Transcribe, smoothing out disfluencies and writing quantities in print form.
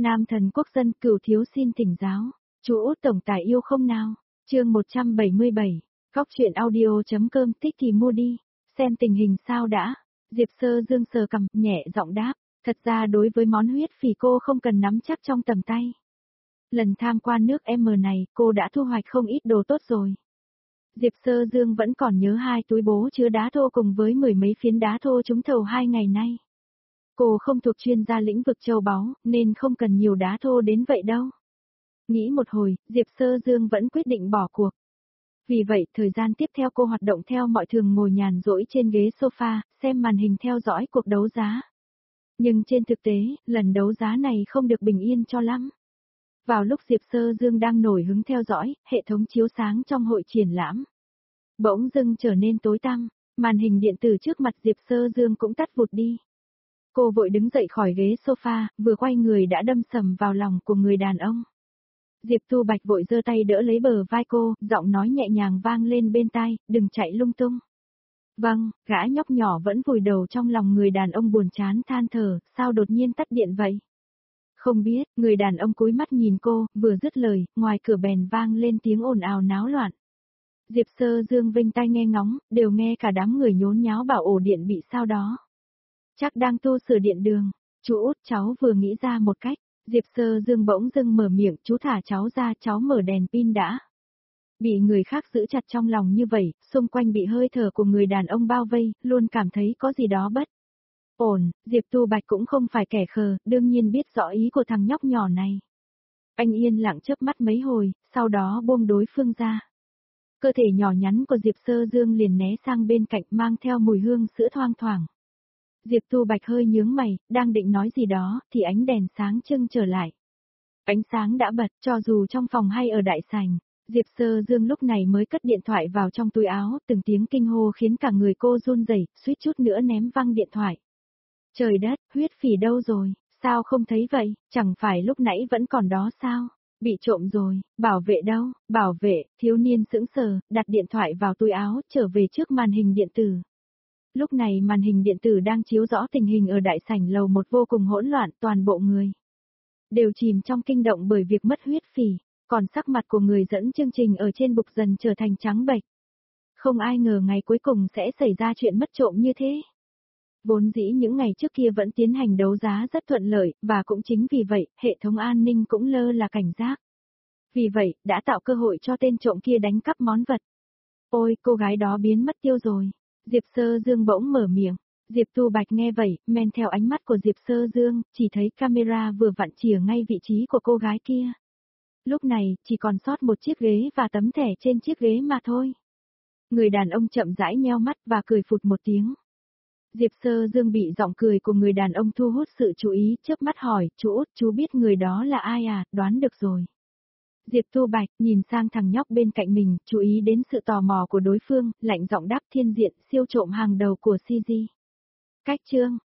Nam thần quốc dân Cửu thiếu xin thỉnh giáo. Chú Út tổng tài yêu không nào? Chương 177. Góc truyện audio.com thích thì mua đi. Xem tình hình sao đã. Diệp Sơ Dương sờ cằm, nhẹ giọng đáp. Thật ra đối với món huyết phỉ cô không cần nắm chắc trong tầm tay. Lần tham quan nước M này cô đã thu hoạch không ít đồ tốt rồi. Diệp Sơ Dương vẫn còn nhớ 2 túi bố chứa đá thô cùng với 10 mấy phiến đá thô trúng thầu 2 ngày nay. Cô không thuộc chuyên gia lĩnh vực châu báu, nên không cần nhiều đá thô đến vậy đâu. Nghĩ một hồi, Diệp Sơ Dương vẫn quyết định bỏ cuộc. Vì vậy, thời gian tiếp theo cô hoạt động theo mọi thường, ngồi nhàn rỗi trên ghế sofa, xem màn hình theo dõi cuộc đấu giá. Nhưng trên thực tế, lần đấu giá này không được bình yên cho lắm. Vào lúc Diệp Sơ Dương đang nổi hứng theo dõi, hệ thống chiếu sáng trong hội triển lãm bỗng dưng trở nên tối tăm, màn hình điện tử trước mặt Diệp Sơ Dương cũng tắt vụt đi. Cô vội đứng dậy khỏi ghế sofa, vừa quay người đã đâm sầm vào lòng của người đàn ông. Diệp Thu Bạch vội giơ tay đỡ lấy bờ vai cô, giọng nói nhẹ nhàng vang lên bên tai, đừng chạy lung tung. Vâng, gã nhóc nhỏ vẫn vùi đầu trong lòng người đàn ông buồn chán than thở, sao đột nhiên tắt điện vậy? Không biết, người đàn ông cúi mắt nhìn cô, vừa dứt lời, ngoài cửa bèn vang lên tiếng ồn ào náo loạn. Diệp Sơ Dương vênh tai nghe ngóng, đều nghe cả đám người nhốn nháo bảo ổ điện bị sao đó. Chắc đang tu sửa điện đường. Chú Út, cháu vừa nghĩ ra một cách. Diệp Sơ Dương bỗng dưng mở miệng, chú thả cháu ra, cháu mở đèn pin đã. Bị người khác giữ chặt trong lòng như vậy, xung quanh bị hơi thở của người đàn ông bao vây, luôn cảm thấy có gì đó bất ổn. Diệp Tu Bạch cũng không phải kẻ khờ, đương nhiên biết rõ ý của thằng nhóc nhỏ này. Anh yên lặng chớp mắt mấy hồi, sau đó buông đối phương ra. Cơ thể nhỏ nhắn của Diệp Sơ Dương liền né sang bên cạnh, mang theo mùi hương sữa thoang thoảng. Diệp Tu Bạch hơi nhướng mày, đang định nói gì đó, thì ánh đèn sáng trưng trở lại. Ánh sáng đã bật, cho dù trong phòng hay ở đại sảnh. Diệp Sơ Dương lúc này mới cất điện thoại vào trong túi áo, từng tiếng kinh hô khiến cả người cô run rẩy, suýt chút nữa ném văng điện thoại. Trời đất, huyết phỉ đâu rồi, sao không thấy vậy, chẳng phải lúc nãy vẫn còn đó sao? Bị trộm rồi, bảo vệ đâu, bảo vệ, thiếu niên sững sờ, đặt điện thoại vào túi áo, trở về trước màn hình điện tử. Lúc này màn hình điện tử đang chiếu rõ tình hình ở đại sảnh lầu 1 vô cùng hỗn loạn, toàn bộ người đều chìm trong kinh động bởi việc mất huyết phỉ, còn sắc mặt của người dẫn chương trình ở trên bục dần trở thành trắng bệch. Không ai ngờ ngày cuối cùng sẽ xảy ra chuyện mất trộm như thế. Vốn dĩ những ngày trước kia vẫn tiến hành đấu giá rất thuận lợi, và cũng chính vì vậy, hệ thống an ninh cũng lơ là cảnh giác. Vì vậy, đã tạo cơ hội cho tên trộm kia đánh cắp món vật. Ôi, cô gái đó biến mất tiêu rồi. Diệp Sơ Dương bỗng mở miệng. Diệp Tu Bạch nghe vậy, men theo ánh mắt của Diệp Sơ Dương, chỉ thấy camera vừa vặn chìa ngay vị trí của cô gái kia. Lúc này, chỉ còn sót một chiếc ghế và tấm thẻ trên chiếc ghế mà thôi. Người đàn ông chậm rãi nheo mắt và cười phụt một tiếng. Diệp Sơ Dương bị giọng cười của người đàn ông thu hút sự chú ý, chớp mắt hỏi, chú Út, chú biết người đó là ai à, đoán được rồi. Diệp Tu Bạch nhìn sang thằng nhóc bên cạnh mình, chú ý đến sự tò mò của đối phương, lạnh giọng đáp, thiên diện, siêu trộm hàng đầu của CG. Cách chương,